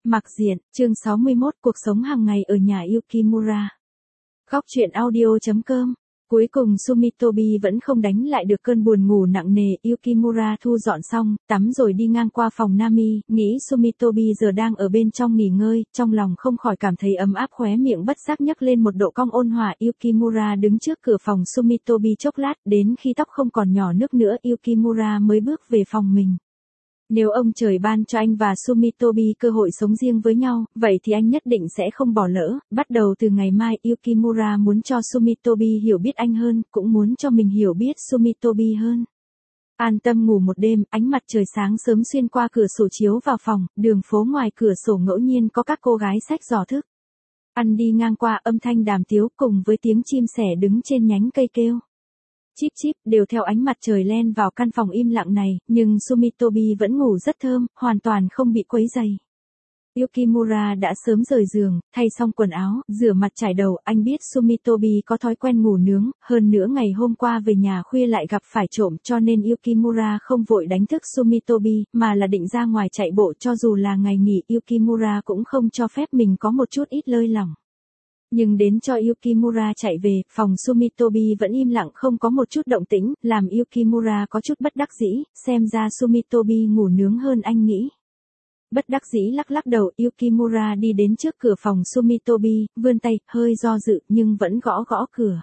Mặc diện, chương 61, cuộc sống hàng ngày ở nhà Yukimura. Góc truyện audio.com. Cuối cùng Sumitobi vẫn không đánh lại được cơn buồn ngủ nặng nề. Yukimura thu dọn xong, tắm rồi đi ngang qua phòng Nami, nghĩ Sumitobi giờ đang ở bên trong nghỉ ngơi, trong lòng không khỏi cảm thấy ấm áp, khóe miệng bất giác nhấc lên một độ cong ôn hòa. Yukimura đứng trước cửa phòng Sumitobi chốc lát, đến khi tóc không còn nhỏ nước nữa, Yukimura mới bước về phòng mình. Nếu ông trời ban cho anh và Sumitobi cơ hội sống riêng với nhau, vậy thì anh nhất định sẽ không bỏ lỡ. Bắt đầu từ ngày mai, Yukimura muốn cho Sumitobi hiểu biết anh hơn, cũng muốn cho mình hiểu biết Sumitobi hơn. An tâm ngủ một đêm, ánh mặt trời sáng sớm xuyên qua cửa sổ chiếu vào phòng, đường phố ngoài cửa sổ ngẫu nhiên có các cô gái xách giỏ thức ăn đi ngang qua, âm thanh đàm tiếu cùng với tiếng chim sẻ đứng trên nhánh cây kêu chíp chíp đều theo ánh mặt trời len vào căn phòng im lặng này, nhưng Sumitobi vẫn ngủ rất thơm, hoàn toàn không bị quấy rầy. Yukimura đã sớm rời giường, thay xong quần áo, rửa mặt chải đầu, anh biết Sumitobi có thói quen ngủ nướng, hơn nữa ngày hôm qua về nhà khuya lại gặp phải trộm, cho nên Yukimura không vội đánh thức Sumitobi, mà là định ra ngoài chạy bộ. Cho dù là ngày nghỉ, Yukimura cũng không cho phép mình có một chút ít lơi lỏng. Nhưng đến cho Yukimura chạy về, phòng Sumitobi vẫn im lặng không có một chút động tĩnh, làm Yukimura có chút bất đắc dĩ, xem ra Sumitobi ngủ nướng hơn anh nghĩ. Bất đắc dĩ lắc lắc đầu, Yukimura đi đến trước cửa phòng Sumitobi, vươn tay, hơi do dự nhưng vẫn gõ gõ cửa.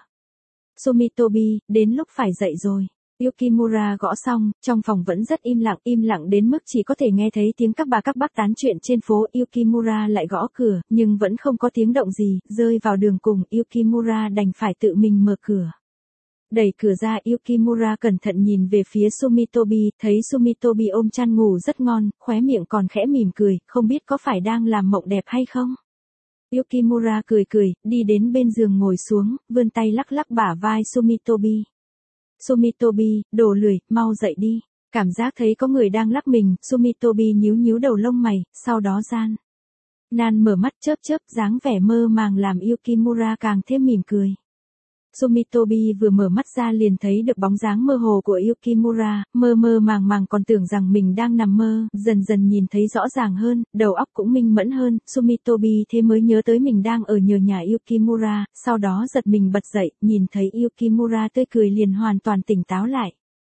Sumitobi, đến lúc phải dậy rồi. Yukimura gõ xong, trong phòng vẫn rất im lặng đến mức chỉ có thể nghe thấy tiếng các bà các bác tán chuyện trên phố. Yukimura lại gõ cửa, nhưng vẫn không có tiếng động gì, rơi vào đường cùng, Yukimura đành phải tự mình mở cửa. Đẩy cửa ra, Yukimura cẩn thận nhìn về phía Sumitobi, thấy Sumitobi ôm chăn ngủ rất ngon, khóe miệng còn khẽ mỉm cười, không biết có phải đang làm mộng đẹp hay không. Yukimura cười, đi đến bên giường ngồi xuống, vươn tay lắc lắc bả vai Sumitobi. Sumitobi, đồ lười, mau dậy đi. Cảm giác thấy có người đang lắc mình, Sumitobi nhíu đầu lông mày, sau đó gian nan mở mắt chớp, dáng vẻ mơ màng làm Yukimura càng thêm mỉm cười. Sumitobi vừa mở mắt ra liền thấy được bóng dáng mơ hồ của Yukimura, mơ màng còn tưởng rằng mình đang nằm mơ, dần nhìn thấy rõ ràng hơn, đầu óc cũng minh mẫn hơn, Sumitobi thế mới nhớ tới mình đang ở nhờ nhà Yukimura, sau đó giật mình bật dậy, nhìn thấy Yukimura tươi cười liền hoàn toàn tỉnh táo lại.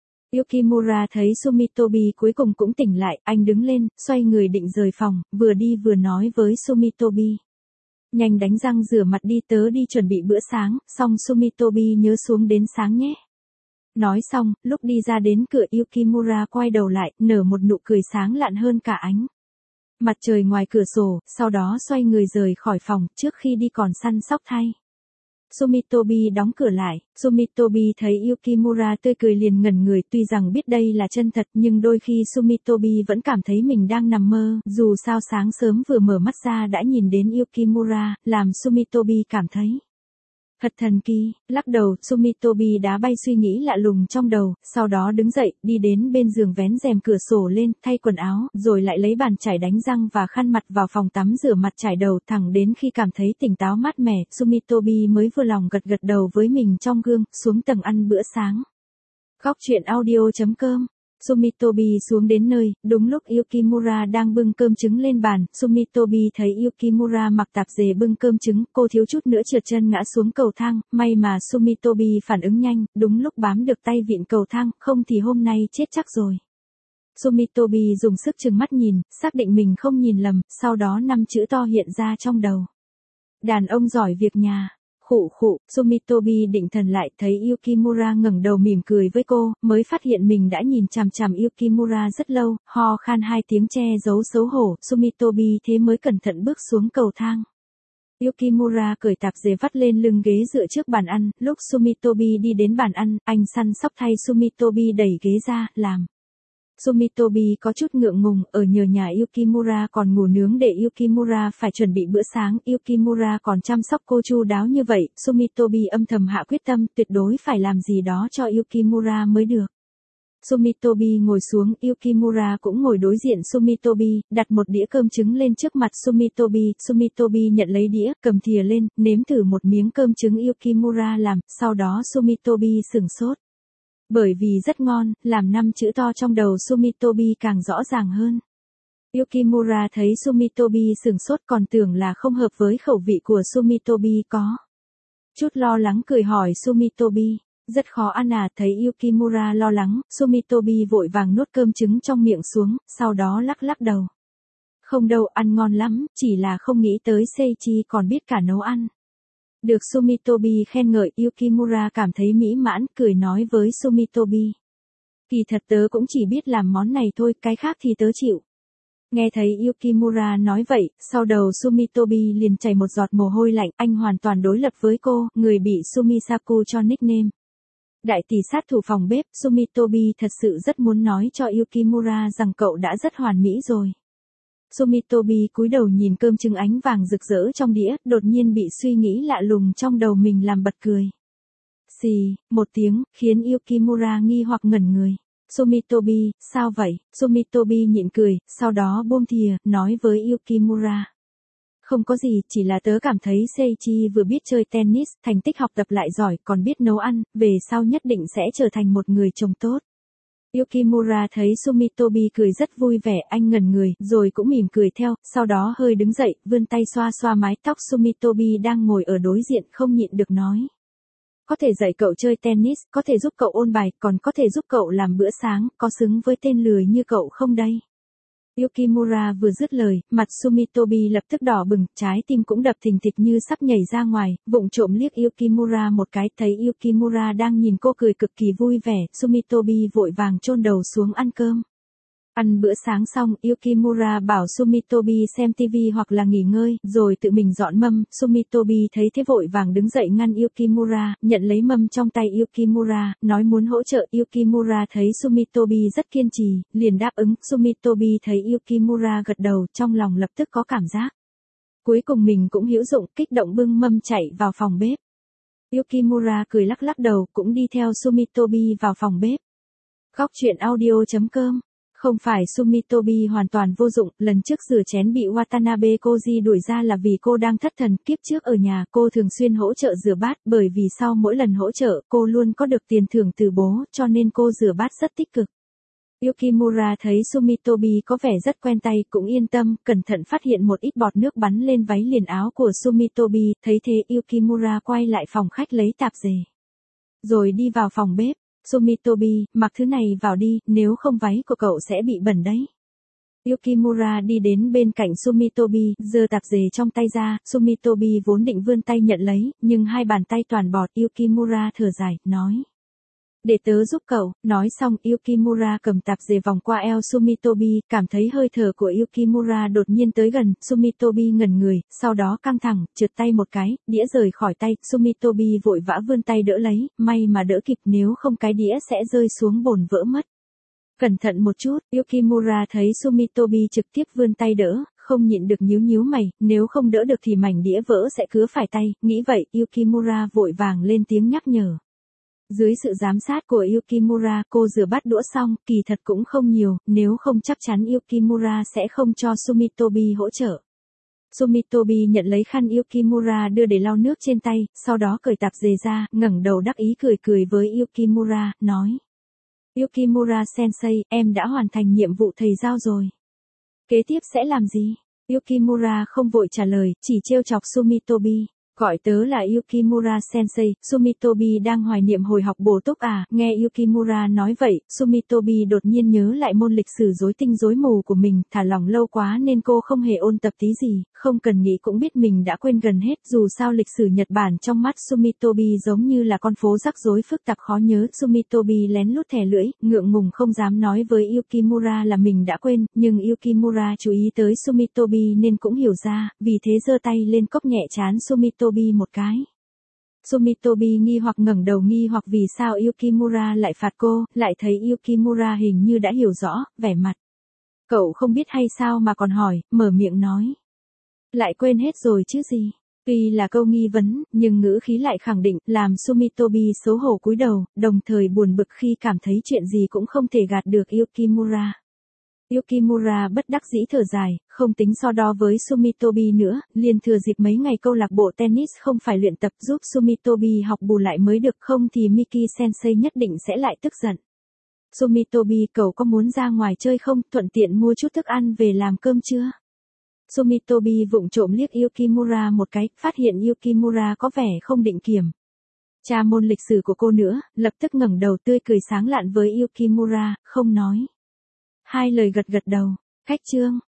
Yukimura thấy Sumitobi cuối cùng cũng tỉnh lại, anh đứng lên, xoay người định rời phòng, vừa đi vừa nói với Sumitobi. Nhanh đánh răng rửa mặt đi, tớ đi chuẩn bị bữa sáng, xong Sumitobi nhớ xuống đến sáng nhé. Nói xong, lúc đi ra đến cửa Yukimura quay đầu lại, nở một nụ cười sáng lạn hơn cả ánh mặt trời ngoài cửa sổ, sau đó xoay người rời khỏi phòng, trước khi đi còn săn sóc thay. Sumitobi đóng cửa lại, Sumitobi thấy Yukimura tươi cười liền ngẩn người, tuy rằng biết đây là chân thật nhưng đôi khi Sumitobi vẫn cảm thấy mình đang nằm mơ, dù sao sáng sớm vừa mở mắt ra đã nhìn đến Yukimura, làm Sumitobi cảm thấy thật thần kỳ. Lắc đầu, Sumitobi đá bay suy nghĩ lạ lùng trong đầu, sau đó đứng dậy, đi đến bên giường vén rèm cửa sổ lên, thay quần áo, rồi lại lấy bàn chải đánh răng và khăn mặt vào phòng tắm rửa mặt chải đầu, thẳng đến khi cảm thấy tỉnh táo mát mẻ, Sumitobi mới vừa lòng gật đầu với mình trong gương, xuống tầng ăn bữa sáng. Góc truyện audio.com. Sumitobi xuống đến nơi, đúng lúc Yukimura đang bưng cơm trứng lên bàn, Sumitobi thấy Yukimura mặc tạp dề bưng cơm trứng, cô thiếu chút nữa trượt chân ngã xuống cầu thang, may mà Sumitobi phản ứng nhanh, đúng lúc bám được tay vịn cầu thang, không thì hôm nay chết chắc rồi. Sumitobi dùng sức trừng mắt nhìn, xác định mình không nhìn lầm, sau đó 5 chữ to hiện ra trong đầu. Đàn ông giỏi việc nhà. Khụ, Sumitobi định thần lại, thấy Yukimura ngẩng đầu mỉm cười với cô, mới phát hiện mình đã nhìn chằm chằm Yukimura rất lâu, ho khan 2 tiếng che giấu xấu hổ, Sumitobi thế mới cẩn thận bước xuống cầu thang. Yukimura cởi tạp dề vắt lên lưng ghế dựa trước bàn ăn, lúc Sumitobi đi đến bàn ăn, anh săn sóc thay Sumitobi đẩy ghế ra, làm. Sumitobi có chút ngượng ngùng, ở nhờ nhà Yukimura còn ngủ nướng để Yukimura phải chuẩn bị bữa sáng, Yukimura còn chăm sóc cô chu đáo như vậy, Sumitobi âm thầm hạ quyết tâm tuyệt đối phải làm gì đó cho Yukimura mới được. Sumitobi ngồi xuống, Yukimura cũng ngồi đối diện Sumitobi, đặt một đĩa cơm trứng lên trước mặt Sumitobi nhận lấy đĩa, cầm thìa lên, nếm thử một miếng cơm trứng Yukimura làm, sau đó Sumitobi sửng sốt. Bởi vì rất ngon, làm 5 chữ to trong đầu Sumitobi càng rõ ràng hơn. Yukimura thấy Sumitobi sửng sốt còn tưởng là không hợp với khẩu vị của Sumitobi có. Chút lo lắng cười hỏi Sumitobi, rất khó ăn à, thấy Yukimura lo lắng, Sumitobi vội vàng nuốt cơm trứng trong miệng xuống, sau đó lắc lắc đầu. Không đâu, ăn ngon lắm, chỉ là không nghĩ tới Seiichi còn biết cả nấu ăn. Được Sumitobi khen ngợi, Yukimura cảm thấy mỹ mãn, cười nói với Sumitobi. Kỳ thật tớ cũng chỉ biết làm món này thôi, cái khác thì tớ chịu. Nghe thấy Yukimura nói vậy, sau đầu Sumitobi liền chảy một giọt mồ hôi lạnh, anh hoàn toàn đối lập với cô, người bị Sumisaku cho nickname. Đại tỷ sát thủ phòng bếp, Sumitobi thật sự rất muốn nói cho Yukimura rằng cậu đã rất hoàn mỹ rồi. Sumitobi cúi đầu nhìn cơm trứng ánh vàng rực rỡ trong đĩa, đột nhiên bị suy nghĩ lạ lùng trong đầu mình làm bật cười. Xì, một tiếng, khiến Yukimura nghi hoặc ngẩn người. Sumitobi, sao vậy? Sumitobi nhịn cười, sau đó buông thìa, nói với Yukimura. Không có gì, chỉ là tớ cảm thấy Seiichi vừa biết chơi tennis, thành tích học tập lại giỏi, còn biết nấu ăn, về sau nhất định sẽ trở thành một người chồng tốt. Yukimura thấy Sumitobi cười rất vui vẻ, anh ngẩn người, rồi cũng mỉm cười theo, sau đó hơi đứng dậy, vươn tay xoa xoa mái tóc Sumitobi đang ngồi ở đối diện, không nhịn được nói. Có thể dạy cậu chơi tennis, có thể giúp cậu ôn bài, còn có thể giúp cậu làm bữa sáng, có xứng với tên lười như cậu không đây? Yukimura vừa dứt lời, mặt Sumitobi lập tức đỏ bừng, trái tim cũng đập thình thịch như sắp nhảy ra ngoài, vụng trộm liếc Yukimura một cái, thấy Yukimura đang nhìn cô cười cực kỳ vui vẻ, Sumitobi vội vàng chôn đầu xuống ăn cơm. Ăn bữa sáng xong, Yukimura bảo Sumitobi xem TV hoặc là nghỉ ngơi, rồi tự mình dọn mâm, Sumitobi thấy thế vội vàng đứng dậy ngăn Yukimura, nhận lấy mâm trong tay Yukimura, nói muốn hỗ trợ, Yukimura thấy Sumitobi rất kiên trì, liền đáp ứng, Sumitobi thấy Yukimura gật đầu, trong lòng lập tức có cảm giác. Cuối cùng mình cũng hữu dụng, kích động bưng mâm chạy vào phòng bếp. Yukimura cười lắc lắc đầu, cũng đi theo Sumitobi vào phòng bếp. Góc truyện audio.com. Không phải Sumitobi hoàn toàn vô dụng, lần trước rửa chén bị Watanabe Koji đuổi ra là vì cô đang thất thần, kiếp trước ở nhà cô thường xuyên hỗ trợ rửa bát, bởi vì sau mỗi lần hỗ trợ cô luôn có được tiền thưởng từ bố, cho nên cô rửa bát rất tích cực. Yukimura thấy Sumitobi có vẻ rất quen tay, cũng yên tâm, cẩn thận phát hiện một ít bọt nước bắn lên váy liền áo của Sumitobi, thấy thế Yukimura quay lại phòng khách lấy tạp dề. Rồi đi vào phòng bếp. Sumitobi, mặc thứ này vào đi, nếu không váy của cậu sẽ bị bẩn đấy. Yukimura đi đến bên cạnh Sumitobi, giơ tạp dề trong tay ra, Sumitobi vốn định vươn tay nhận lấy, nhưng hai bàn tay toàn bọt, Yukimura thở dài, nói. Để tớ giúp cậu, nói xong Yukimura cầm tạp dề vòng qua eo Sumitobi, cảm thấy hơi thở của Yukimura đột nhiên tới gần, Sumitobi ngẩn người, sau đó căng thẳng, trượt tay một cái, đĩa rời khỏi tay, Sumitobi vội vã vươn tay đỡ lấy, may mà đỡ kịp nếu không cái đĩa sẽ rơi xuống bồn vỡ mất. Cẩn thận một chút, Yukimura thấy Sumitobi trực tiếp vươn tay đỡ, không nhịn được nhíu nhíu mày, nếu không đỡ được thì mảnh đĩa vỡ sẽ cứa phải tay, nghĩ vậy, Yukimura vội vàng lên tiếng nhắc nhở. Dưới sự giám sát của Yukimura, cô rửa bát đũa xong, kỳ thật cũng không nhiều, nếu không chắc chắn Yukimura sẽ không cho Sumitobi hỗ trợ. Sumitobi nhận lấy khăn Yukimura đưa để lau nước trên tay, sau đó cởi tạp dề ra, ngẩng đầu đắc ý cười cười với Yukimura, nói. Yukimura sensei, em đã hoàn thành nhiệm vụ thầy giao rồi. Kế tiếp sẽ làm gì? Yukimura không vội trả lời, chỉ trêu chọc Sumitobi. Gọi tớ là Yukimura sensei, Sumitobi đang hoài niệm hồi học bổ túc à, nghe Yukimura nói vậy, Sumitobi đột nhiên nhớ lại môn lịch sử rối tinh rối mù của mình, thả lỏng lâu quá nên cô không hề ôn tập tí gì, không cần nghĩ cũng biết mình đã quên gần hết, dù sao lịch sử Nhật Bản trong mắt Sumitobi giống như là con phố rắc rối phức tạp khó nhớ, Sumitobi lén lút thè lưỡi, ngượng ngùng không dám nói với Yukimura là mình đã quên, nhưng Yukimura chú ý tới Sumitobi nên cũng hiểu ra, vì thế giơ tay lên cốc nhẹ trán Sumitobi một cái. Sumitobi nghi hoặc ngẩng đầu nghi hoặc vì sao Yukimura lại phạt cô, lại thấy Yukimura hình như đã hiểu rõ, vẻ mặt. Cậu không biết hay sao mà còn hỏi, mở miệng nói. Lại quên hết rồi chứ gì. Tuy là câu nghi vấn, nhưng ngữ khí lại khẳng định, làm Sumitobi xấu hổ cúi đầu, đồng thời buồn bực khi cảm thấy chuyện gì cũng không thể gạt được Yukimura. Yukimura bất đắc dĩ thở dài, không tính so đo với Sumitobi nữa, liền thừa dịp mấy ngày câu lạc bộ tennis không phải luyện tập giúp Sumitobi học bù lại mới được, không thì Miki Sensei nhất định sẽ lại tức giận. Sumitobi, cậu có muốn ra ngoài chơi không, thuận tiện mua chút thức ăn về làm cơm chưa? Sumitobi vụng trộm liếc Yukimura một cái, phát hiện Yukimura có vẻ không định kiểm tra môn lịch sử của cô nữa, lập tức ngẩng đầu tươi cười sáng lạn với Yukimura, không nói hai lời gật gật đầu. Khách trương.